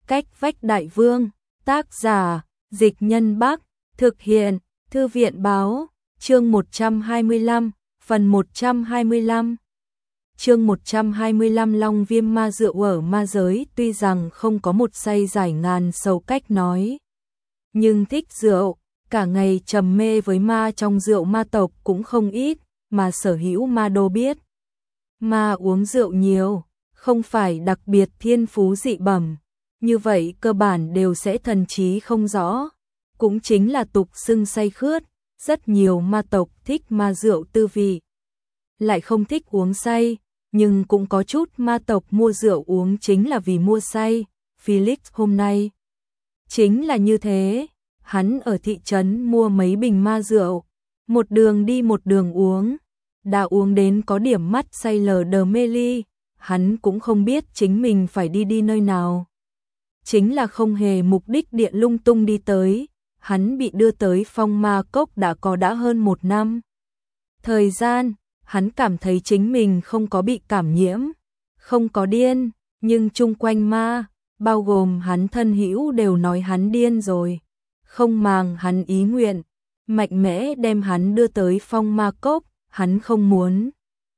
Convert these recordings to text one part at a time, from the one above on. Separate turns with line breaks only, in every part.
Cách vách đại vương, tác giả, Dịch Nhân Bắc, thực hiện, Thư viện báo, chương 125, phần 125. Chương 125 Long Viêm ma rượu ở ma giới tuy rằng không có một say giải ngàn sầu cách nói. Nhưng thích rượu, cả ngày trầm mê với ma trong rượu ma tộc cũng không ít, mà sở hữu ma đô biết. Ma uống rượu nhiều, không phải đặc biệt thiên phú dị bẩm, như vậy cơ bản đều sẽ thần trí không rõ, cũng chính là tục xưng say khướt, rất nhiều ma tộc thích ma rượu tư vị, lại không thích uống say, nhưng cũng có chút ma tộc mua rượu uống chính là vì mua say. Felix hôm nay chính là như thế, hắn ở thị trấn mua mấy bình ma rượu, một đường đi một đường uống, đã uống đến có điểm mắt say lờ đờ mê ly, hắn cũng không biết chính mình phải đi nơi nào. Chính là không hề mục đích địa lung tung đi tới, hắn bị đưa tới phong ma cốc đã hơn 1 năm. Thời gian, hắn cảm thấy chính mình không có bị cảm nhiễm, không có điên, nhưng chung quanh ma, bao gồm hắn thân hữu đều nói hắn điên rồi, không màng hắn ý nguyện, mạnh mẽ đem hắn đưa tới phong ma cốc, hắn không muốn.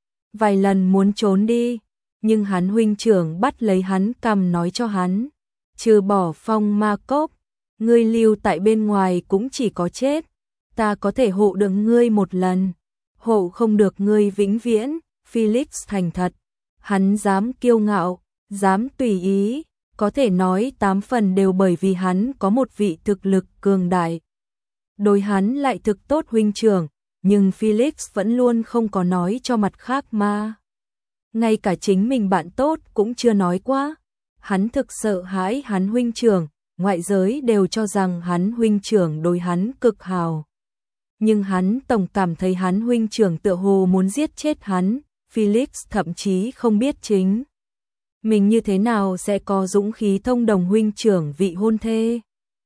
Vài lần muốn trốn đi, nhưng hắn huynh trưởng bắt lấy hắn cầm nói cho hắn, trừ bỏ phong ma cốc, ngươi lưu tại bên ngoài cũng chỉ có chết, ta có thể hộ được ngươi một lần, hộ không được ngươi vĩnh viễn. Felix thành thật, hắn dám kiêu ngạo, dám tùy ý, có thể nói 8 phần đều bởi vì hắn có một vị thực lực cường đại. Đối hắn lại thực tốt huynh trưởng, nhưng Felix vẫn luôn không có nói cho mặt khác ma. Ngay cả chính mình bạn tốt cũng chưa nói qua. Hắn thực sợ hãi hắn huynh trưởng, ngoại giới đều cho rằng hắn huynh trưởng đối hắn cực hào. Nhưng hắn tổng cảm thấy hắn huynh trưởng tựa hồ muốn giết chết hắn, Felix thậm chí không biết chính mình như thế nào sẽ có dũng khí thông đồng huynh trưởng vị hôn thê.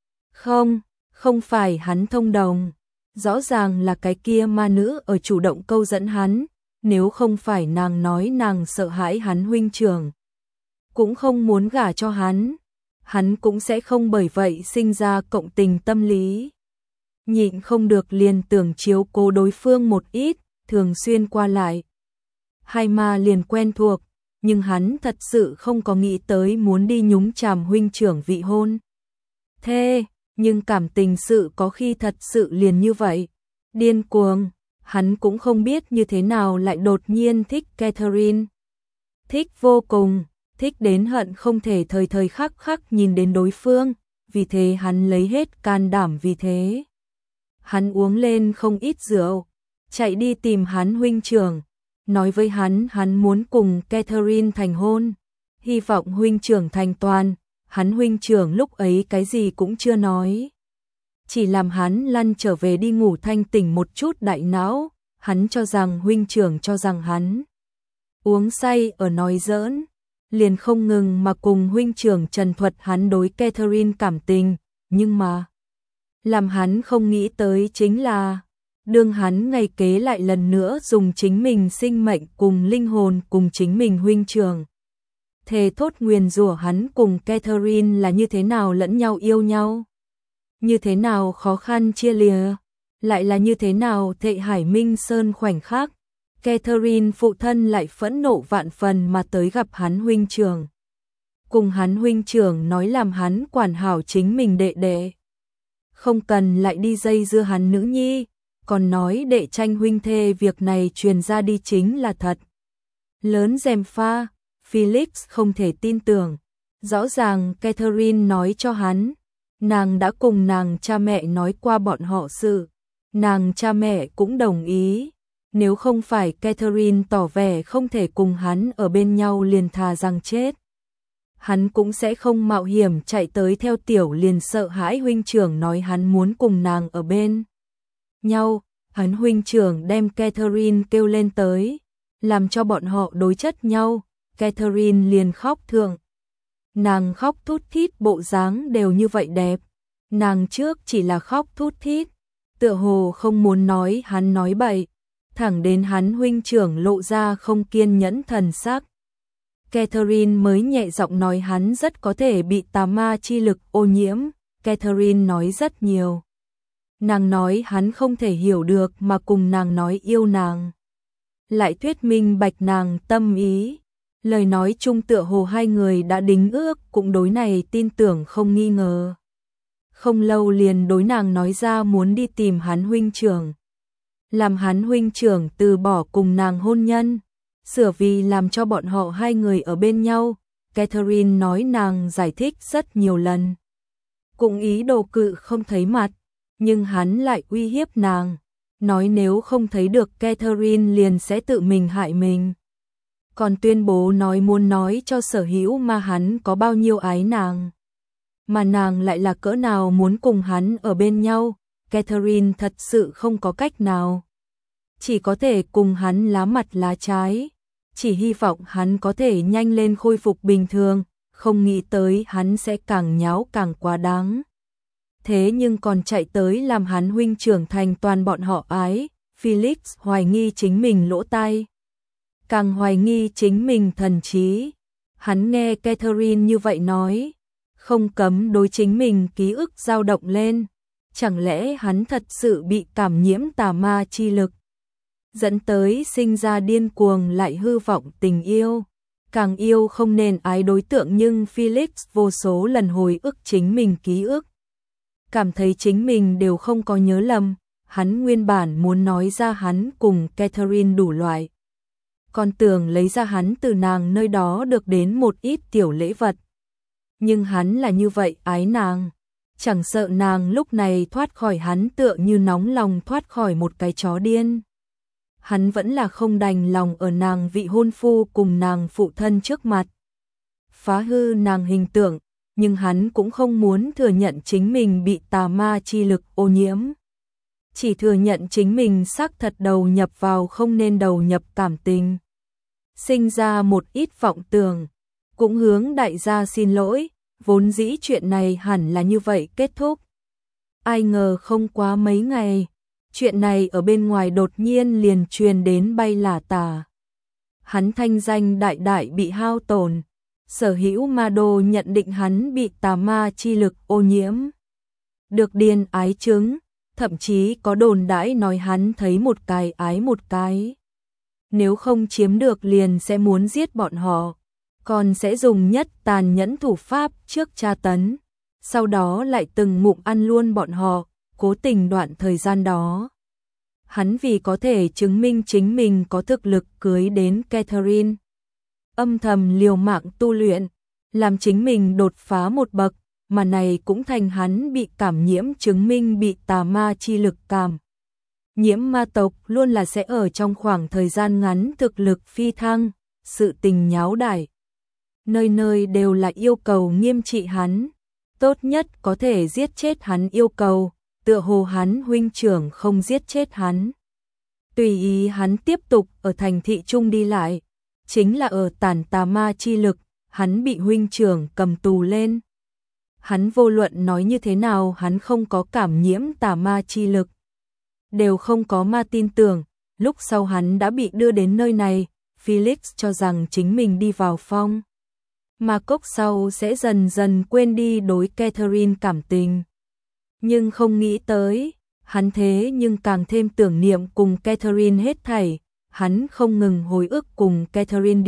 Không phải hắn thông đồng, rõ ràng là cái kia ma nữ ở chủ động câu dẫn hắn, nếu không phải nàng nói nàng sợ hãi hắn huynh trưởng, cũng không muốn gả cho hắn cũng sẽ không bởi vậy sinh ra cộng tình tâm lý. Nhịn không được liền tưởng chiếu cố đối phương một ít, thường xuyên qua lại. Hai ma liền quen thuộc, nhưng hắn thật sự không có nghĩ tới muốn đi nhúng chàm huynh trưởng vị hôn thê, nhưng cảm tình sự có khi thật sự liền như vậy. Điên cuồng, hắn cũng không biết như thế nào lại đột nhiên thích Catherine. Thích vô cùng, thích đến hận không thể thời thời khắc khắc nhìn đến đối phương, vì thế hắn lấy hết can đảm vì thế. Hắn uống lên không ít rượu, chạy đi tìm hắn huynh trưởng, nói với hắn muốn cùng Catherine thành hôn, hy vọng huynh trưởng thành toàn. Hắn huynh trưởng lúc ấy cái gì cũng chưa nói, chỉ làm hắn lăn trở về đi ngủ thanh tỉnh một chút đại não. Hắn cho rằng huynh trưởng cho rằng hắn uống say ở nói giỡn, liền không ngừng mà cùng huynh trưởng trần thuật hắn đối Catherine cảm tình, nhưng mà làm hắn không nghĩ tới chính là đương hắn ngày kế lại lần nữa dùng chính mình sinh mệnh cùng linh hồn cùng chính mình huynh trưởng thề thốt nguyền rủa hắn cùng Catherine là như thế nào lẫn nhau yêu nhau, như thế nào khó khăn chia lìa, lại là như thế nào thệ hải minh sơn khoảnh khắc. Catherine phụ thân lại phẫn nộ vạn phần mà tới gặp hắn huynh trưởng, cùng hắn huynh trưởng nói làm hắn quản hảo chính mình đệ đệ, không cần lại đi dây dưa hắn nữ nhi, còn nói đệ tranh huynh thê việc này truyền ra đi chính là thật lớn gièm pha. Felix không thể tin tưởng, rõ ràng Catherine nói cho hắn, nàng đã cùng nàng cha mẹ nói qua bọn họ sự, nàng cha mẹ cũng đồng ý, nếu không phải Catherine tỏ vẻ không thể cùng hắn ở bên nhau liền thà rằng chết, hắn cũng sẽ không mạo hiểm chạy tới theo tiểu liền sợ hãi huynh trưởng nói hắn muốn cùng nàng ở bên nhau. Hắn huynh trưởng đem Catherine kêu lên tới, làm cho bọn họ đối chất nhau. Catherine liền khóc thượng. Nàng khóc thút thít bộ dáng đều như vậy đẹp. Nàng trước chỉ là khóc thút thít, tựa hồ không muốn nói hắn nói bậy, thẳng đến hắn huynh trưởng lộ ra không kiên nhẫn thần sắc. Catherine mới nhẹ giọng nói hắn rất có thể bị tà ma chi lực ô nhiễm. Catherine nói rất nhiều. Nàng nói hắn không thể hiểu được mà cùng nàng nói yêu nàng. Lại thuyết minh bạch nàng tâm ý. Lời nói chung tựa hồ hai người đã đính ước, cũng đối này tin tưởng không nghi ngờ. Không lâu liền đối nàng nói ra muốn đi tìm hắn huynh trưởng. Làm hắn huynh trưởng từ bỏ cùng nàng hôn nhân. Sửa vì làm cho bọn họ hai người ở bên nhau. Catherine nói nàng giải thích rất nhiều lần. Cũng ý đồ cự không thấy mặt. Nhưng hắn lại uy hiếp nàng. Nói nếu không thấy được Catherine liền sẽ tự mình hại mình. Còn tuyên bố nói muốn nói cho Sở Hữu mà hắn có bao nhiêu ái nàng. Mà nàng lại là cỡ nào muốn cùng hắn ở bên nhau. Catherine thật sự không có cách nào. Chỉ có thể cùng hắn lá mặt lá trái. Chỉ hy vọng hắn có thể nhanh lên khôi phục bình thường. Không nghĩ tới hắn sẽ càng nháo càng quá đáng. Thế nhưng còn chạy tới làm hắn huynh trưởng thành toàn bọn họ ái. Felix hoài nghi chính mình lỗ tai. Càng hoài nghi chính mình thần trí. Hắn nghe Catherine như vậy nói. Không cấm đối chính mình ký ức dao động lên. Chẳng lẽ hắn thật sự bị cảm nhiễm tà ma chi lực. Dẫn tới sinh ra điên cuồng lại hư vọng tình yêu. Càng yêu không nên ái đối tượng nhưng Felix vô số lần hồi ức chính mình ký ức. Cảm thấy chính mình đều không có nhớ lầm. Hắn nguyên bản muốn nói ra hắn cùng Catherine đủ loại. Còn tưởng lấy ra hắn từ nàng nơi đó được đến một ít tiểu lễ vật. Nhưng hắn là như vậy ái nàng. Chẳng sợ nàng lúc này thoát khỏi hắn tựa như nóng lòng thoát khỏi một cái chó điên. Hắn vẫn là không đành lòng ở nàng vị hôn phu cùng nàng phụ thân trước mặt. Phá hư nàng hình tượng, nhưng hắn cũng không muốn thừa nhận chính mình bị tà ma chi lực ô nhiễm. Chỉ thừa nhận chính mình xác thật đầu nhập vào không nên đầu nhập cảm tình. Sinh ra một ít vọng tưởng, cũng hướng đại gia xin lỗi, vốn dĩ chuyện này hẳn là như vậy kết thúc. Ai ngờ không quá mấy ngày, chuyện này ở bên ngoài đột nhiên liền truyền đến bay là tà. Hắn thanh danh đại đại bị hao tổn, Sở Hữu ma đô nhận định hắn bị tà ma chi lực ô nhiễm. Được điên ái chứng, thậm chí có đồn đãi nói hắn thấy một cái ái một cái. Nếu không chiếm được liền sẽ muốn giết bọn họ, còn sẽ dùng nhất tàn nhẫn thủ pháp trước tra tấn, sau đó lại từng ngụm ăn luôn bọn họ, cố tình đoạn thời gian đó. Hắn vì có thể chứng minh chính mình có thực lực cưới đến Catherine. Âm thầm liều mạng tu luyện, làm chính mình đột phá một bậc, mà này cũng thành hắn bị cảm nhiễm chứng minh bị tà ma chi lực cảm. Nhiễm ma tộc luôn là sẽ ở trong khoảng thời gian ngắn thực lực phi thăng, sự tình nháo đài. Nơi nơi đều là yêu cầu nghiêm trị hắn, tốt nhất có thể giết chết hắn yêu cầu, tựa hồ hắn huynh trưởng không giết chết hắn. Tùy ý hắn tiếp tục ở thành thị trung đi lại, chính là ở tàn tà ma chi lực, hắn bị huynh trưởng cầm tù lên. Hắn vô luận nói như thế nào hắn không có cảm nhiễm tà ma chi lực. Đều không có ma tin tưởng, lúc sau hắn đã bị đưa đến nơi này, Felix cho rằng chính mình đi vào phong. Ma cốc sau sẽ dần dần quên đi đối Catherine cảm tình. Nhưng không nghĩ tới, hắn thế nhưng càng thêm tưởng niệm cùng Catherine hết thảy, hắn không ngừng hồi ức cùng Catherine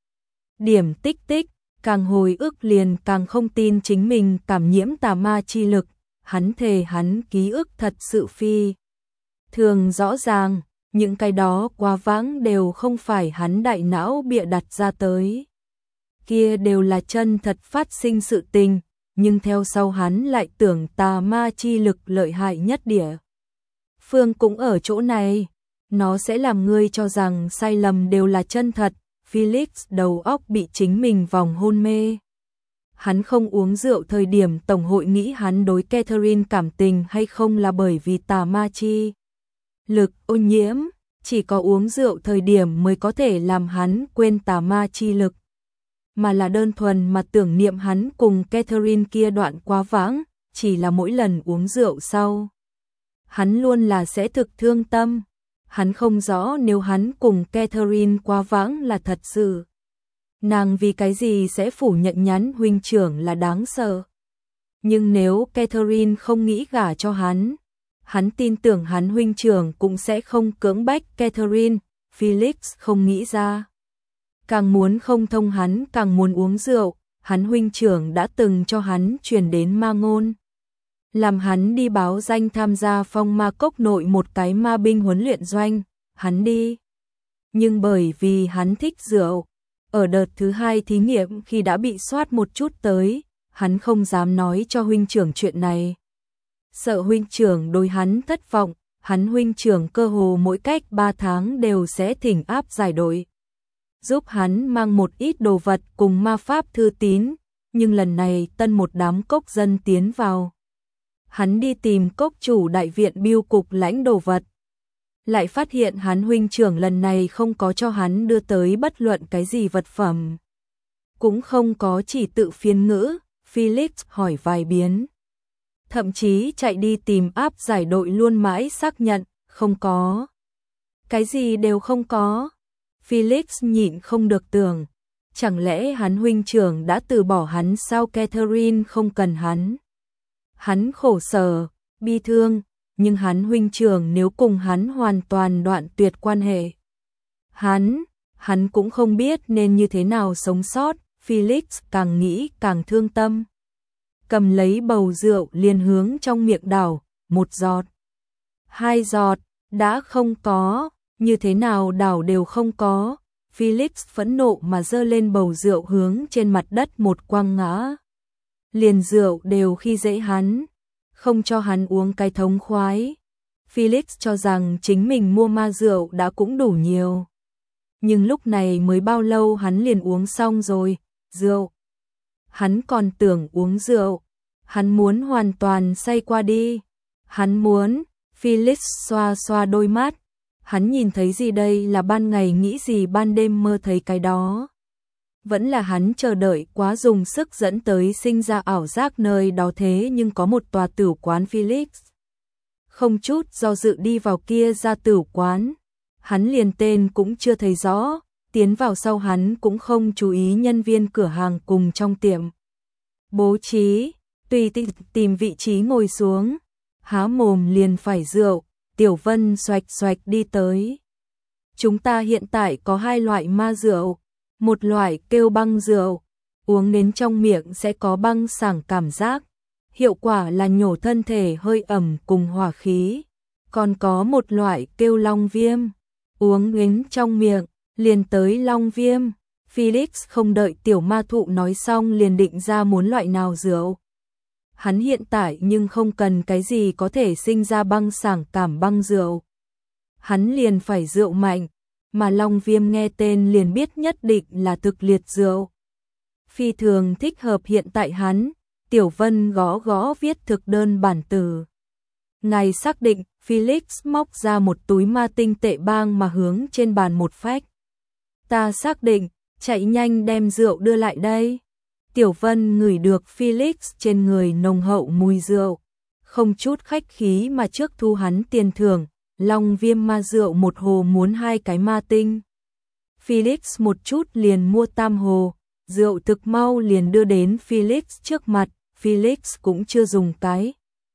điểm tích tích, càng hồi ức liền càng không tin chính mình cảm nhiễm tà ma chi lực, hắn thề hắn ký ức thật sự phi. Thường rõ ràng, những cái đó quá vãng đều không phải hắn đại não bịa đặt ra tới. Kia đều là chân thật phát sinh sự tình, nhưng theo sau hắn lại tưởng tà ma chi lực lợi hại nhất địa. Phương cũng ở chỗ này, nó sẽ làm ngươi cho rằng sai lầm đều là chân thật. Felix đầu óc bị chính mình vòng hôn mê. Hắn không uống rượu thời điểm tổng hội nghĩ hắn đối Catherine cảm tình hay không là bởi vì tà ma chi lực ô nhiễm, chỉ có uống rượu thời điểm mới có thể làm hắn quên tà ma chi lực, mà là đơn thuần mà tưởng niệm hắn cùng Catherine kia đoạn quá vãng, chỉ là mỗi lần uống rượu sau. Hắn luôn là sẽ thực thương tâm, hắn không rõ nếu hắn cùng Catherine quá vãng là thật sự. Nàng vì cái gì sẽ phủ nhận nhắn huynh trưởng là đáng sợ. Nhưng nếu Catherine không nghĩ gả cho hắn tin tưởng hắn huynh trưởng cũng sẽ không cưỡng bách Catherine. Felix không nghĩ ra. Càng muốn không thông hắn càng muốn uống rượu, hắn huynh trưởng đã từng cho hắn truyền đến ma ngôn. Làm hắn đi báo danh tham gia phong ma cốc nội một cái ma binh huấn luyện doanh, hắn đi. Nhưng bởi vì hắn thích rượu, ở đợt thứ 2 thí nghiệm khi đã bị soát một chút tới, hắn không dám nói cho huynh trưởng chuyện này. Sợ huynh trưởng đối hắn thất vọng, hắn huynh trưởng cơ hồ mỗi cách 3 tháng đều sẽ thỉnh áp giải đội. Giúp hắn mang một ít đồ vật cùng ma pháp thư tín, nhưng lần này tân một đám cốc dân tiến vào. Hắn đi tìm cốc chủ đại viện bưu cục lãnh đồ vật. Lại phát hiện hắn huynh trưởng lần này không có cho hắn đưa tới bất luận cái gì vật phẩm. Cũng không có chỉ tự phiên ngữ, Felix hỏi vài biến. Thậm chí chạy đi tìm áp giải đội luôn mãi xác nhận, không có. Cái gì đều không có. Felix nhịn không được tưởng, chẳng lẽ hắn huynh trưởng đã từ bỏ hắn sao Catherine không cần hắn. Hắn khổ sở, bi thương, nhưng hắn huynh trưởng nếu cùng hắn hoàn toàn đoạn tuyệt quan hệ. Hắn cũng không biết nên như thế nào sống sót, Felix càng nghĩ càng thương tâm. Cầm lấy bầu rượu liền hướng trong miệng đảo, 1 giọt, 2 giọt, đã không có, như thế nào đảo đều không có. Felix phẫn nộ mà giơ lên bầu rượu hướng trên mặt đất một quăng ngã. Liền rượu đều khi dễ hắn, không cho hắn uống cái thống khoái. Felix cho rằng chính mình mua ma rượu đã cũng đủ nhiều. Nhưng lúc này mới bao lâu hắn liền uống xong rồi, rượu. Hắn còn tưởng uống rượu, hắn muốn hoàn toàn say qua đi. Hắn muốn, Felix xoa xoa đôi mắt. Hắn nhìn thấy gì đây là ban ngày nghĩ gì ban đêm mơ thấy cái đó. Vẫn là hắn chờ đợi quá dùng sức dẫn tới sinh ra ảo giác nơi đó thế nhưng có một tòa tửu quán Felix. Không chút do dự đi vào kia ra tửu quán. Hắn liền tên cũng chưa thấy rõ, tiến vào sau hắn cũng không chú ý nhân viên cửa hàng cùng trong tiệm. Bố trí, tùy tìm vị trí ngồi xuống, há mồm liền phải rượu, Tiểu Vân xoạch xoạch đi tới. Chúng ta hiện tại có 2 loại ma rượu, một loại kêu băng rượu, uống đến trong miệng sẽ có băng sảng cảm giác, hiệu quả là nhổ thân thể hơi ẩm cùng hỏa khí. Còn có một loại kêu long viêm, uống đến trong miệng, liền tới long viêm. Felix không đợi tiểu ma thụ nói xong liền định ra muốn loại nào rượu. Hắn hiện tại nhưng không cần cái gì có thể sinh ra băng sảng cảm băng rượu. Hắn liền phải rượu mạnh, mà long viêm nghe tên liền biết nhất định là thực liệt rượu. Phi thường thích hợp hiện tại hắn, Tiểu Vân gõ gõ viết thực đơn bản từ. Ngài xác định, Felix móc ra một túi ma tinh tệ bang mà hướng trên bàn một phách. Ta xác định, chạy nhanh đem rượu đưa lại đây. Tiểu Vân ngửi được Felix trên người nồng hậu mùi rượu, không chút khách khí mà trước thu hắn tiền thưởng, long viêm ma rượu một hồ muốn 2 cái ma tinh. Felix một chút liền mua tam hồ, rượu thực mau liền đưa đến Felix trước mặt, Felix cũng chưa dùng cái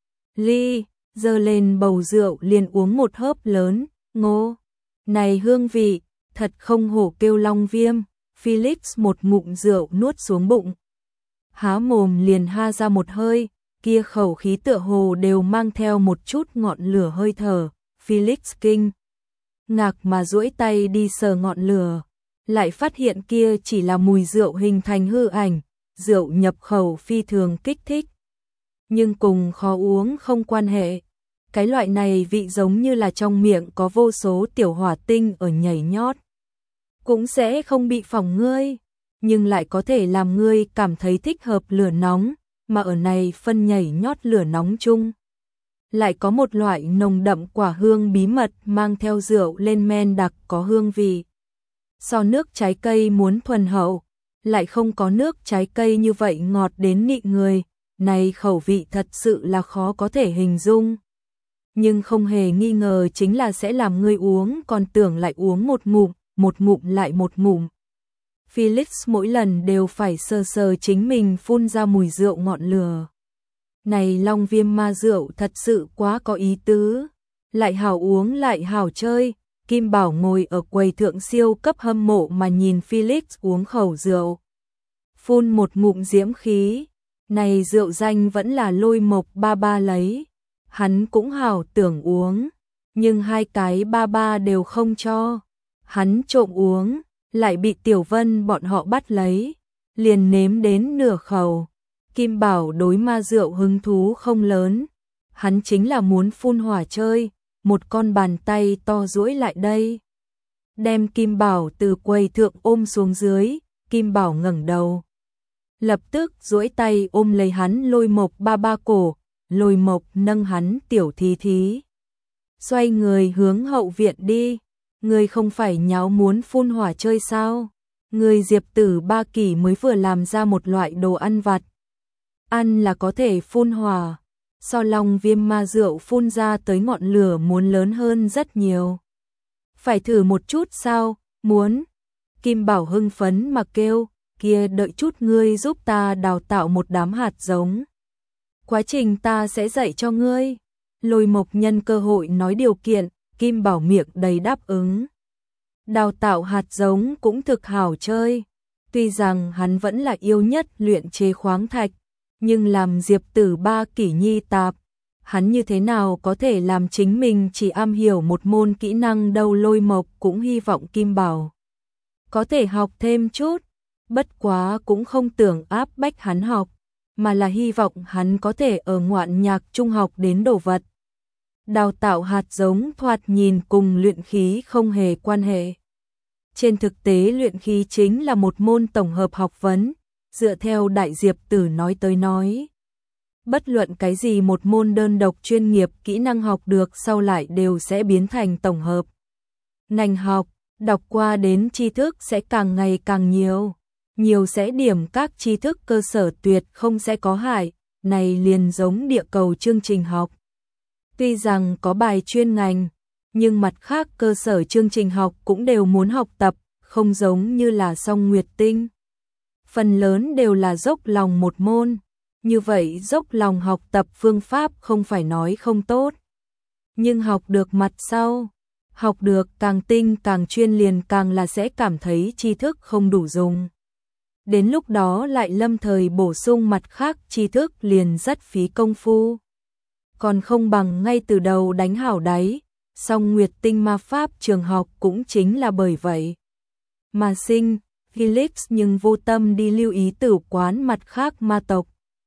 ly, giơ lên bầu rượu liền uống một hớp lớn, ngô. Này hương vị, thật không hổ kêu long viêm, Felix một ngụm rượu nuốt xuống bụng. Há mồm liền ha ra một hơi, kia khẩu khí tựa hồ đều mang theo một chút ngọn lửa hơi thở, Felix kinh ngạc mà duỗi tay đi sờ ngọn lửa, lại phát hiện kia chỉ là mùi rượu hình thành hư ảnh, rượu nhập khẩu phi thường kích thích. Nhưng cùng khó uống không quan hệ, cái loại này vị giống như là trong miệng có vô số tiểu hỏa tinh ở nhảy nhót. Cũng sẽ không bị phỏng ngươi, nhưng lại có thể làm ngươi cảm thấy thích hợp lửa nóng, mà ở này phân nhảy nhót lửa nóng chung. Lại có một loại nồng đậm quả hương bí mật mang theo rượu lên men đặc có hương vị. So nước trái cây muốn thuần hậu, lại không có nước trái cây như vậy ngọt đến nị người, này khẩu vị thật sự là khó có thể hình dung. Nhưng không hề nghi ngờ chính là sẽ làm ngươi uống còn tưởng lại uống một ngụm lại một ngụm. Felix mỗi lần đều phải sờ sờ chính mình phun ra mùi rượu ngọn lửa. Này Long Viêm ma rượu thật sự quá có ý tứ, lại hảo uống lại hảo chơi. Kim Bảo ngồi ở quầy thượng siêu cấp hâm mộ mà nhìn Felix uống khẩu rượu. Phun một ngụm diễm khí, này rượu danh vẫn là Lôi Mộc ba ba lấy. Hắn cũng hảo tưởng uống, nhưng hai cái ba ba đều không cho. Hắn trộm uống, lại bị Tiểu Vân bọn họ bắt lấy, liền nếm đến nửa khẩu. Kim Bảo đối ma rượu hứng thú không lớn, hắn chính là muốn phun hỏa chơi. Một con bàn tay to duỗi lại đây, đem Kim Bảo từ quầy thượng ôm xuống dưới. Kim Bảo ngẩng đầu, lập tức duỗi tay ôm lấy hắn Lôi Mộc ba ba cổ. Lôi Mộc nâng hắn tiểu thí thí, xoay người hướng hậu viện đi. Người không phải nháo muốn phun hỏa chơi sao? Người Diệp Tử Ba Kỳ mới vừa làm ra một loại đồ ăn vặt, ăn là có thể phun hỏa. So Long Viêm ma rượu phun ra tới ngọn lửa muốn lớn hơn rất nhiều. Phải thử một chút sao? Muốn. Kim Bảo hưng phấn mà kêu, kia đợi chút ngươi giúp ta đào tạo một đám hạt giống. Quá trình ta sẽ dạy cho ngươi. Lôi Mộc nhân cơ hội nói điều kiện, Kim Bảo miệng đầy đáp ứng. Đào tạo hạt giống cũng thực hảo chơi. Tuy rằng hắn vẫn là yêu nhất luyện chế khoáng thạch, nhưng làm Diệp Tử Ba Kỷ nhi tạp, hắn như thế nào có thể làm chính mình chỉ am hiểu một môn kỹ năng đâu. Lôi Mộc cũng hy vọng Kim Bảo có thể học thêm chút, bất quá cũng không tưởng áp bách hắn học, mà là hy vọng hắn có thể ở ngoạn nhạc trung học đến đồ vật. Đào tạo hạt giống thoạt nhìn cùng luyện khí không hề quan hệ. Trên thực tế luyện khí chính là một môn tổng hợp học vấn, dựa theo Đại Diệp Tử nói tới nói. Bất luận cái gì một môn đơn độc chuyên nghiệp kỹ năng học được sau lại đều sẽ biến thành tổng hợp. Ngành học, đọc qua đến tri thức sẽ càng ngày càng nhiều. Nhiều sẽ điểm các tri thức cơ sở tuyệt không sẽ có hại, này liền giống địa cầu chương trình học. Tuy rằng có bài chuyên ngành, nhưng mặt khác cơ sở chương trình học cũng đều muốn học tập, không giống như là Song Nguyệt Tinh. Phần lớn đều là dốc lòng một môn, như vậy dốc lòng học tập phương pháp không phải nói không tốt. Nhưng học được mặt sau, học được càng tinh càng chuyên liền càng là sẽ cảm thấy tri thức không đủ dùng. Đến lúc đó lại lâm thời bổ sung mặt khác tri thức liền rất phí công phu. Còn không bằng ngay từ đầu đánh hảo đáy. Song Nguyệt Tinh ma pháp trường học cũng chính là bởi vậy mà sinh. Felix nhưng vô tâm đi lưu ý tử quán mặt khác ma tộc.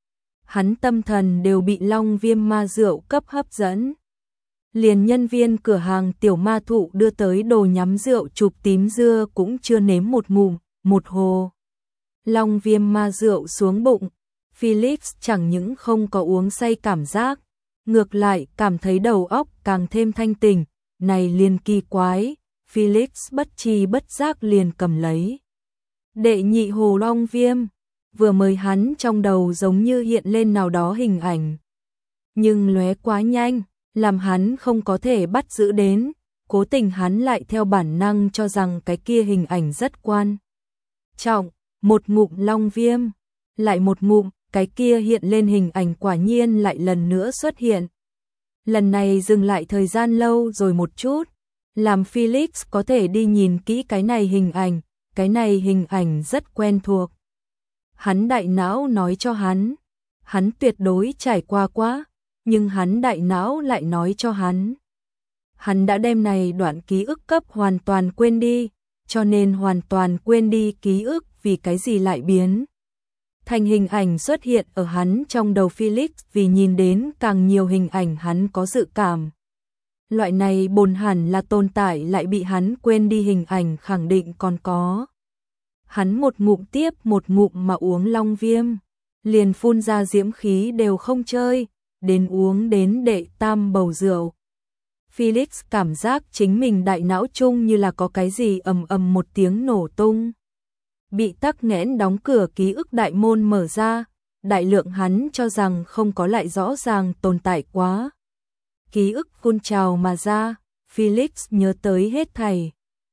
Hắn tâm thần đều bị Long Viêm ma rượu cấp hấp dẫn. Liền nhân viên cửa hàng tiểu ma thụ đưa tới đồ nhắm rượu chụp tím dưa cũng chưa nếm một ngụm, một hồ. Long Viêm ma rượu xuống bụng, Felix chẳng những không có uống say cảm giác, ngược lại cảm thấy đầu óc càng thêm thanh tỉnh, này liền kỳ quái. Felix bất tri bất giác liền cầm lấy đệ nhị hồ Long Viêm, vừa mới hắn trong đầu giống như hiện lên nào đó hình ảnh, nhưng lóe quá nhanh, làm hắn không có thể bắt giữ đến, cố tình hắn lại theo bản năng cho rằng cái kia hình ảnh rất quan trọng. Một ngụm Long Viêm, lại một ngụm, cái kia hiện lên hình ảnh quả nhiên lại lần nữa xuất hiện. Lần này dừng lại thời gian lâu rồi một chút, làm Felix có thể đi nhìn kỹ cái này hình ảnh rất quen thuộc. Hắn đại não nói cho hắn tuyệt đối trải qua quá, nhưng hắn đại não lại nói cho hắn đã đem này đoạn ký ức cấp hoàn toàn quên đi, cho nên hoàn toàn quên đi ký ức vì cái gì lại biến thành hình ảnh xuất hiện ở hắn trong đầu. Felix vì nhìn đến càng nhiều hình ảnh hắn có dự cảm. Loại này bổn hẳn là tồn tại lại bị hắn quên đi hình ảnh khẳng định còn có. Hắn một ngụm tiếp một ngụm mà uống Long Viêm, liền phun ra diễm khí đều không chơi, đến uống đến đệ tam bầu rượu. Felix cảm giác chính mình đại não chung như là có cái gì ầm ầm một tiếng nổ tung. Bị tắc nghẽn đóng cửa ký ức đại môn mở ra, đại lượng hắn cho rằng không có lại rõ ràng tồn tại quá. Ký ức phun trào mà ra, Felix nhớ tới hết thảy.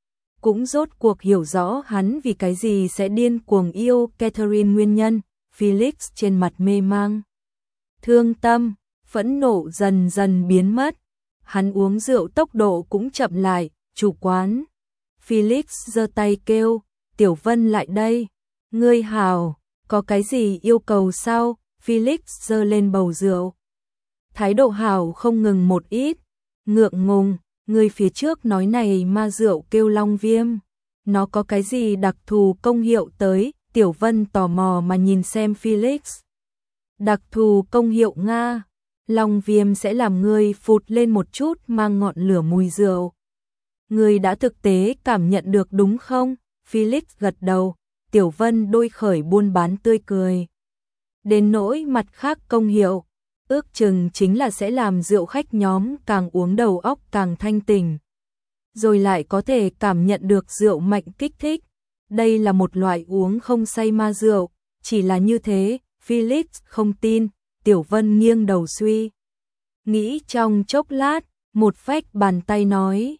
cũng rốt cuộc hiểu rõ hắn vì cái gì sẽ điên cuồng yêu Catherine nguyên nhân. Felix trên mặt mê mang, thương tâm, phẫn nộ dần dần biến mất. Hắn uống rượu tốc độ cũng chậm lại. Chủ quán Felix giơ tay kêu, Tiểu Vân lại đây. Ngươi hảo, có cái gì yêu cầu sao? Felix giơ lên bầu rượu. Thái độ hảo không ngừng một ít. Ngượng ngùng, người phía trước nói này ma rượu kêu Long Viêm. Nó có cái gì đặc thù công hiệu tới? Tiểu Vân tò mò mà nhìn xem Felix. Đặc thù công hiệu Nga. Long Viêm sẽ làm ngươi phụt lên một chút mang ngọn lửa mùi rượu. Ngươi đã thực tế cảm nhận được đúng không? Felix gật đầu. Tiểu Vân đôi khởi buôn bán tươi cười. Đến nỗi mặt khác công hiệu, ước chừng chính là sẽ làm rượu khách nhóm càng uống đầu óc càng thanh tỉnh. Rồi lại có thể cảm nhận được rượu mạnh kích thích. Đây là một loại uống không say ma rượu, chỉ là như thế. Felix không tin. Tiểu Vân nghiêng đầu suy nghĩ trong chốc lát, một phách bàn tay nói,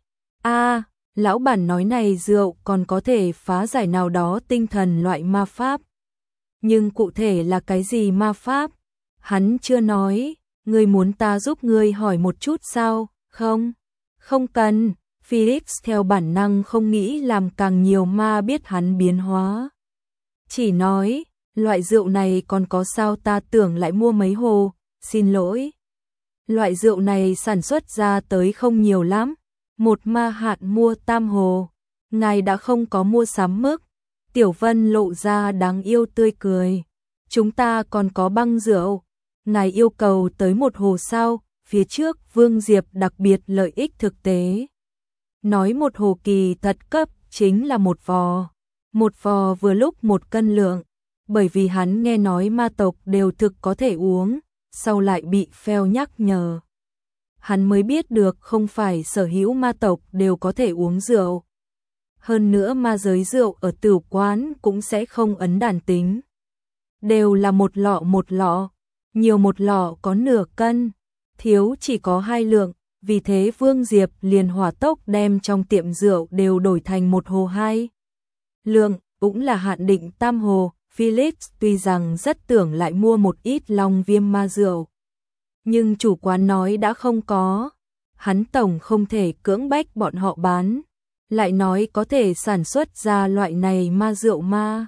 lão bản nói này rượu còn có thể phá giải nào đó tinh thần loại ma pháp. Nhưng cụ thể là cái gì ma pháp? Hắn chưa nói. Ngươi muốn ta giúp ngươi hỏi một chút sao? Không, không cần. Felix theo bản năng không nghĩ làm càng nhiều ma biết hắn biến hóa. Chỉ nói, loại rượu này còn có sao, ta tưởng lại mua mấy hồ. Xin lỗi. Loại rượu này sản xuất ra tới không nhiều lắm. Một ma hạn mua tam hồ. Ngài đã không có mua sắm mức. Tiểu Vân lộ ra đáng yêu tươi cười. Chúng ta còn có băng rượu. Ngài yêu cầu tới một hồ sao? Phía trước Vương Diệp đặc biệt lợi ích thực tế. Nói một hồ kỳ thật cấp chính là một vò. Một vò vừa lúc 1 cân lượng. Bởi vì hắn nghe nói ma tộc đều thực có thể uống. Sau lại bị Phèo nhắc nhở. Hắn mới biết được không phải sở hữu ma tộc đều có thể uống rượu. Hơn nữa ma giới rượu ở tửu quán cũng sẽ không ấn đàn tính. Đều là một lọ, nhiều một lọ có nửa cân, thiếu chỉ có 2 lượng. Vì thế Vương Diệp liền hỏa tốc đem trong tiệm rượu đều đổi thành một hồ 2 lượng, cũng là hạn định tam hồ. Felix tuy rằng rất tưởng lại mua một ít Long Viêm ma rượu, nhưng chủ quán nói đã không có. Hắn tổng không thể cưỡng bách bọn họ bán, lại nói có thể sản xuất ra loại này ma rượu ma.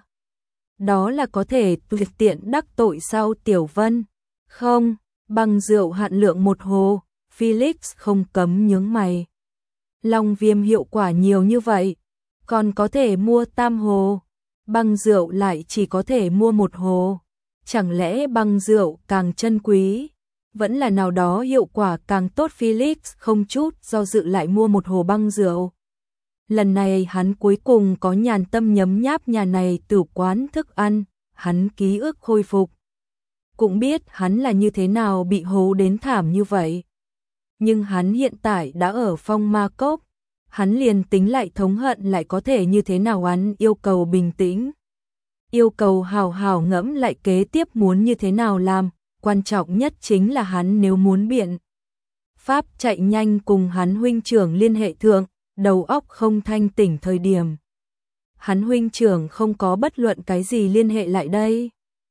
Đó là có thể tuyệt tiện đắc tội sao? Tiểu Vân, không, băng rượu hạn lượng 1 hồ. Felix không cấm nhướng mày. Long Viêm hiệu quả nhiều như vậy, còn có thể mua tam hồ. Băng rượu lại chỉ có thể mua 1 hồ. Chẳng lẽ băng rượu càng chân quý, vẫn là nào đó hiệu quả càng tốt? Felix không chút do dự lại mua 1 hồ băng rượu. Lần này hắn cuối cùng có nhàn tâm nhấm nháp nhà này tửu quán thức ăn. Hắn ký ức khôi phục. Cũng biết hắn là như thế nào bị hố đến thảm như vậy. Nhưng hắn hiện tại đã ở Phong Ma Cốc. Hắn liền tính lại thống hận lại có thể như thế nào? Hắn yêu cầu bình tĩnh. Yêu cầu hào hào ngẫm lại kế tiếp muốn như thế nào làm. Quan trọng nhất chính là hắn nếu muốn biện pháp chạy nhanh cùng hắn huynh trưởng liên hệ thượng, đầu óc không thanh tỉnh thời điểm. Hắn huynh trưởng không có bất luận cái gì liên hệ lại đây.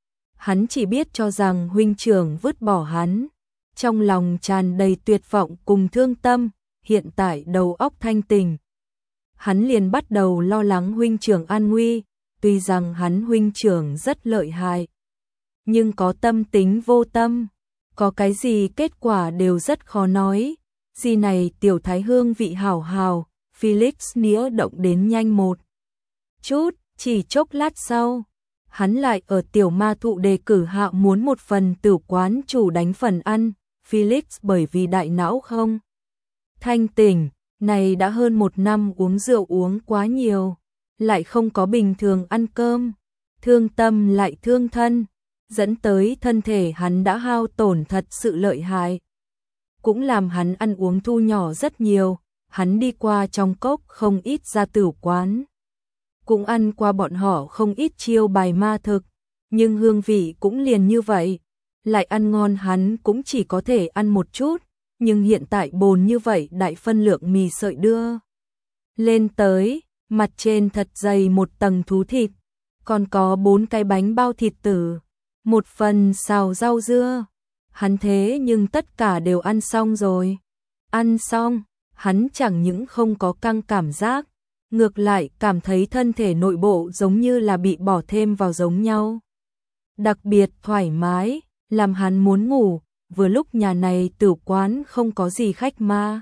Hắn chỉ biết cho rằng huynh trưởng vứt bỏ hắn. Trong lòng tràn đầy tuyệt vọng cùng thương tâm, hiện tại đầu óc thanh tỉnh. Hắn liền bắt đầu lo lắng huynh trưởng an nguy, tuy rằng hắn huynh trưởng rất lợi hại. Nhưng có tâm tính vô tâm, có cái gì kết quả đều rất khó nói. Gì này tiểu thái hương vị hảo hảo, Felix nĩa động đến nhanh một chút, chỉ chốc lát sau. Hắn lại ở tiểu ma thụ đề cử hạ muốn một phần tửu quán chủ đánh phần ăn. Felix bởi vì đại não không thanh tỉnh, này đã hơn 1 năm uống rượu uống quá nhiều, lại không có bình thường ăn cơm, thương tâm lại thương thân, dẫn tới thân thể hắn đã hao tổn thật sự lợi hại. Cũng làm hắn ăn uống thu nhỏ rất nhiều. Hắn đi qua trong cốc không ít gia tửu quán, cũng ăn qua bọn họ không ít chiêu bài ma thực, nhưng hương vị cũng liền như vậy. Lại ăn ngon hắn cũng chỉ có thể ăn một chút, nhưng hiện tại bồn như vậy đại phân lượng mì sợi đưa lên tới, mặt trên thật dày một tầng thú thịt, còn có 4 cái bánh bao thịt tử, một phần xào rau dưa. Hắn thế nhưng tất cả đều ăn xong rồi. Ăn xong, hắn chẳng những không có căng cảm giác, ngược lại cảm thấy thân thể nội bộ giống như là bị bỏ thêm vào giống nhau. Đặc biệt thoải mái, làm hắn muốn ngủ, vừa lúc nhà này tử quán không có gì khách ma.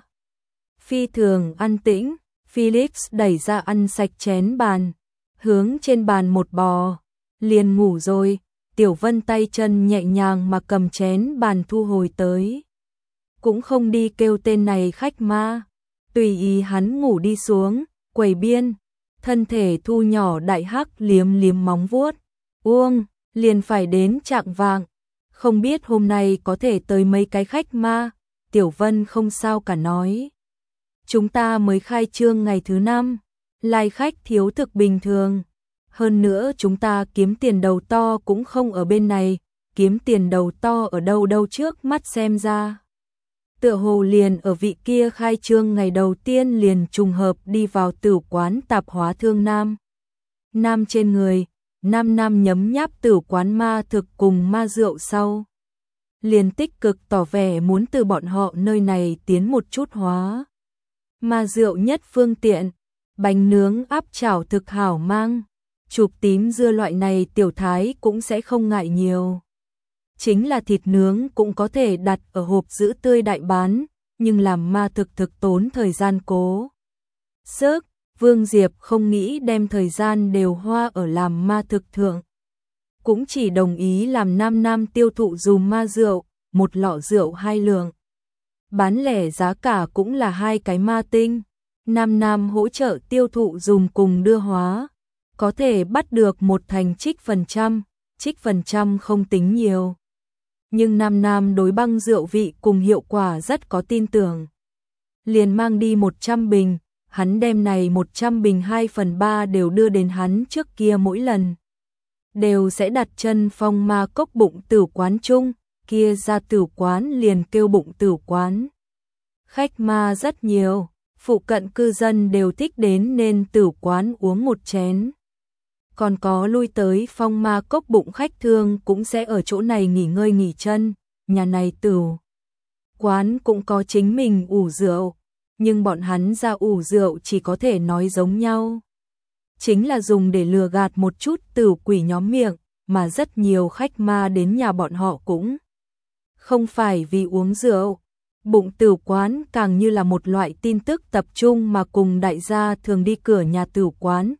Phi thường an tĩnh, Felix đẩy ra ăn sạch chén bàn, hướng trên bàn một bò, liền ngủ rồi. Tiểu Vân tay chân nhẹ nhàng mà cầm chén bàn thu hồi tới. Cũng không đi kêu tên này khách ma, tùy ý hắn ngủ đi xuống, quầy biên, thân thể thu nhỏ đại hắc liếm liếm móng vuốt. Uông, liền phải đến chạng vạng, không biết hôm nay có thể tới mấy cái khách ma. Tiểu Vân không sao cả nói. Chúng ta mới khai trương ngày thứ 5, lai khách thiếu thực bình thường. Hơn nữa chúng ta kiếm tiền đầu to cũng không ở bên này, kiếm tiền đầu to ở đâu đâu trước mắt xem ra. Tựa hồ liền ở vị kia khai trương ngày đầu tiên liền trùng hợp đi vào tử quán tạp hóa thương Nam. Nam trên người, Nam nhấm nháp tử quán ma thực cùng ma rượu sau. Liền tích cực tỏ vẻ muốn từ bọn họ nơi này tiến một chút hóa. Ma rượu nhất phương tiện, bánh nướng áp chảo thực hảo mang. Chụp tím dưa loại này tiểu thái cũng sẽ không ngại nhiều. Chính là thịt nướng cũng có thể đặt ở hộp giữ tươi đại bán, nhưng làm ma thực tốn thời gian cố sức. Vương Diệp không nghĩ đem thời gian đều hoa ở làm ma thực thượng. Cũng chỉ đồng ý làm Nam tiêu thụ dùm ma rượu, một lọ rượu 2 lượng. Bán lẻ giá cả cũng là 2 cái ma tinh. Nam hỗ trợ tiêu thụ dùm cùng đưa hóa. Có thể bắt được một thành trích phần trăm không tính nhiều. Nhưng Nam đối băng rượu vị cùng hiệu quả rất có tin tưởng. Liền mang đi 100 bình, hắn đem này 100 bình 2/3 đều đưa đến hắn trước kia mỗi lần. Đều sẽ đặt chân phong ma cốc bụng tử quán chung, kia ra tử quán liền kêu bụng tử quán. Khách ma rất nhiều, phụ cận cư dân đều thích đến nên tử quán uống một chén. Còn có lui tới phong ma cốc bụng khách thương cũng sẽ ở chỗ này nghỉ ngơi nghỉ chân, nhà này tử quán cũng có chính mình ủ rượu, nhưng bọn hắn ra ủ rượu chỉ có thể nói giống nhau. Chính là dùng để lừa gạt một chút tử quỷ nhóm miệng, mà rất nhiều khách ma đến nhà bọn họ cũng không phải vì uống rượu. Bụng tử quán càng như là một loại tin tức tập trung mà cùng đại gia thường đi cửa nhà tử quán.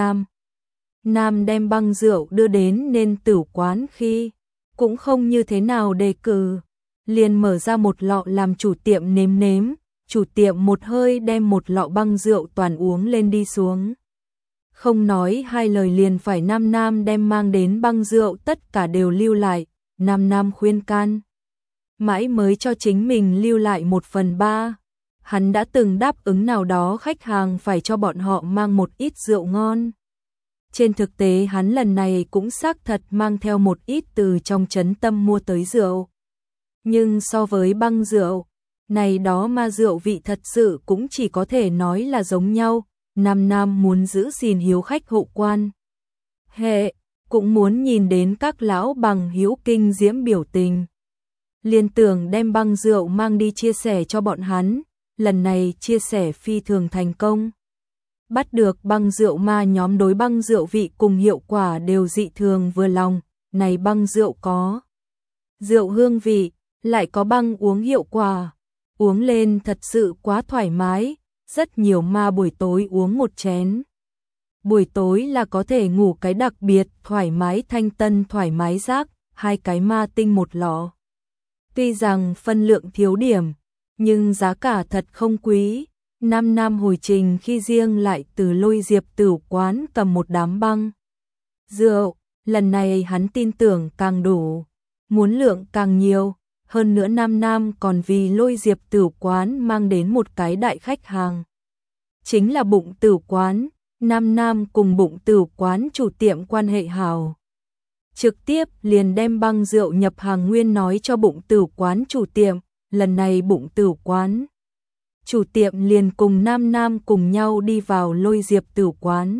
Nam đem băng rượu đưa đến nên tử quán khi cũng không như thế nào đề cử, liền mở ra một lọ làm chủ tiệm nếm, chủ tiệm một hơi đem một lọ băng rượu toàn uống lên đi xuống. Không nói hai lời liền phải Nam đem mang đến băng rượu tất cả đều lưu lại, Nam khuyên can. Mãi mới cho chính mình lưu lại 1/3. Hắn đã từng đáp ứng nào đó khách hàng phải cho bọn họ mang một ít rượu ngon. Trên thực tế hắn lần này cũng xác thật mang theo một ít từ trong trấn Tâm mua tới rượu. Nhưng so với băng rượu, này đó ma rượu vị thật sự cũng chỉ có thể nói là giống nhau. Nam muốn giữ gìn hiếu khách hộ quan hệ, cũng muốn nhìn đến các lão bằng hiếu kinh diễm biểu tình. Liên tưởng đem băng rượu mang đi chia sẻ cho bọn hắn, lần này chia sẻ phi thường thành công. Bắt được băng rượu ma nhóm đối băng rượu vị cùng hiệu quả đều dị thường vừa lòng, này băng rượu có rượu hương vị, lại có băng uống hiệu quả, uống lên thật sự quá thoải mái, rất nhiều ma buổi tối uống một chén. Buổi tối là có thể ngủ cái đặc biệt thoải mái thanh tân thoải mái giác, 2 cái ma tinh một lọ. Tuy rằng phân lượng thiếu điểm, nhưng giá cả thật không quý. Nam hồi trình khi riêng lại từ Lôi Diệp tử quán cầm một đám băng rượu, lần này hắn tin tưởng càng đủ, muốn lượng càng nhiều. Hơn nữa Nam còn vì Lôi Diệp tử quán mang đến một cái đại khách hàng. Chính là bụng tử quán, Nam cùng bụng tử quán chủ tiệm quan hệ hảo. Trực tiếp liền đem băng rượu nhập hàng nguyên nói cho bụng tử quán chủ tiệm, lần này bụng tử quán chủ tiệm liền cùng Nam Nam cùng nhau đi vào Lôi Diệp Tử quán.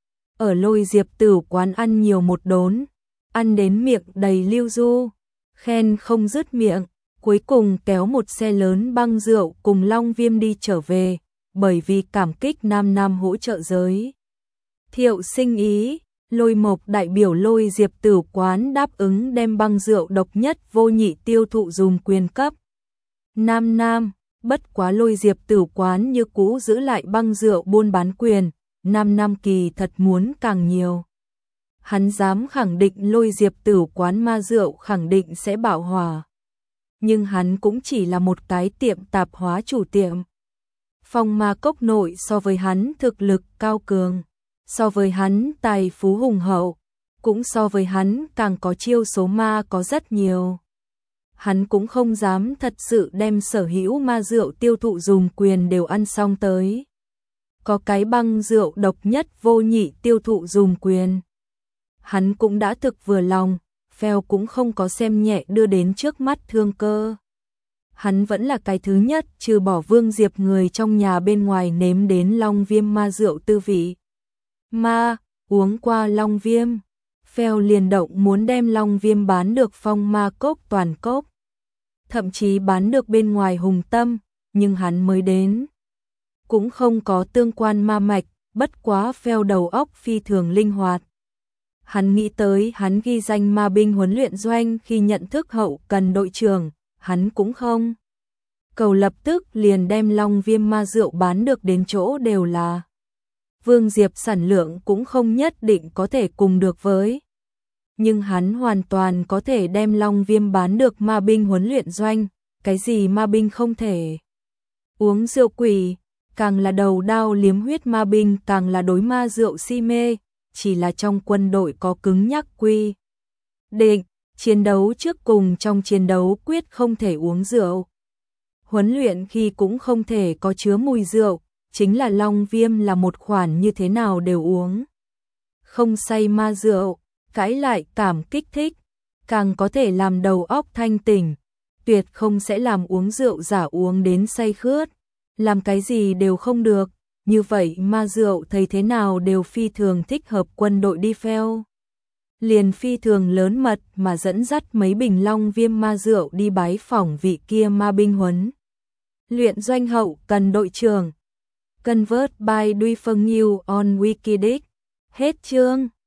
Ở Lôi Diệp Tử quán ăn nhiều một đốn, ăn đến miệng đầy lưu du, khen không dứt miệng, cuối cùng kéo một xe lớn băng rượu cùng Long Viêm đi trở về, bởi vì cảm kích Nam Nam hỗ trợ giới thiệu sinh ý. Lôi Mộc đại biểu Lôi Diệp Tử quán đáp ứng đem băng rượu độc nhất vô nhị tiêu thụ dùng quyền cấp Nam Nam, bất quá Lôi Diệp Tử quán như cũ giữ lại băng rượu buôn bán quyền, Nam Nam kỳ thật muốn càng nhiều. Hắn dám khẳng định Lôi Diệp Tử quán ma rượu khẳng định sẽ bạo hỏa. Nhưng hắn cũng chỉ là một cái tiệm tạp hóa chủ tiệm. Phong Ma Cốc nội so với hắn thực lực cao cường, so với hắn tài phú hùng hậu, cũng so với hắn càng có chiêu số ma có rất nhiều. Hắn cũng không dám thật sự đem sở hữu ma rượu tiêu thụ dùng quyền đều ăn xong tới. Có cái băng rượu độc nhất vô nhị tiêu thụ dùng quyền. Hắn cũng đã thực vừa lòng, Phèo cũng không có xem nhẹ đưa đến trước mắt Thương Cơ. Hắn vẫn là cái thứ nhất trừ bỏ Vương Diệp người trong nhà bên ngoài nếm đến Long Viêm ma rượu tư vị. Ma, uống qua Long Viêm, Phèo liền động muốn đem Long Viêm bán được Phong Ma Cốc toàn cốc. Thậm chí bán được bên ngoài Hùng Tâm, nhưng hắn mới đến. Cũng không có tương quan ma mạch, bất quá Phèo đầu óc phi thường linh hoạt. Hắn nghĩ tới hắn ghi danh ma binh huấn luyện doanh khi nhận thức hậu cần đội trưởng, hắn cũng không. Cầu lập tức liền đem Long Viêm ma rượu bán được đến chỗ đều là. Vương Diệp sản lượng cũng không nhất định có thể cùng được với. Nhưng hắn hoàn toàn có thể đem Long Viêm bán được ma binh huấn luyện doanh, cái gì ma binh không thể. Uống rượu quỷ, càng là đầu đao liếm huyết ma binh càng là đối ma rượu si mê, chỉ là trong quân đội có cứng nhắc quy định, chiến đấu trước cùng trong chiến đấu quyết không thể uống rượu. Huấn luyện khi cũng không thể có chứa mùi rượu, chính là Long Viêm là một khoản như thế nào đều uống. Không say ma rượu, cãi lại cảm kích thích, càng có thể làm đầu óc thanh tỉnh, tuyệt không sẽ làm uống rượu giả uống đến say khướt, làm cái gì đều không được, như vậy ma rượu thấy thế nào đều phi thường thích hợp quân đội đi phèo. Liền phi thường lớn mật mà dẫn dắt mấy bình Long Viêm ma rượu đi bái phỏng vị kia ma binh huấn luyện doanh hậu cần đội trưởng. Convert by Duy Phương Nhiêu on Wikidic. Hết chương.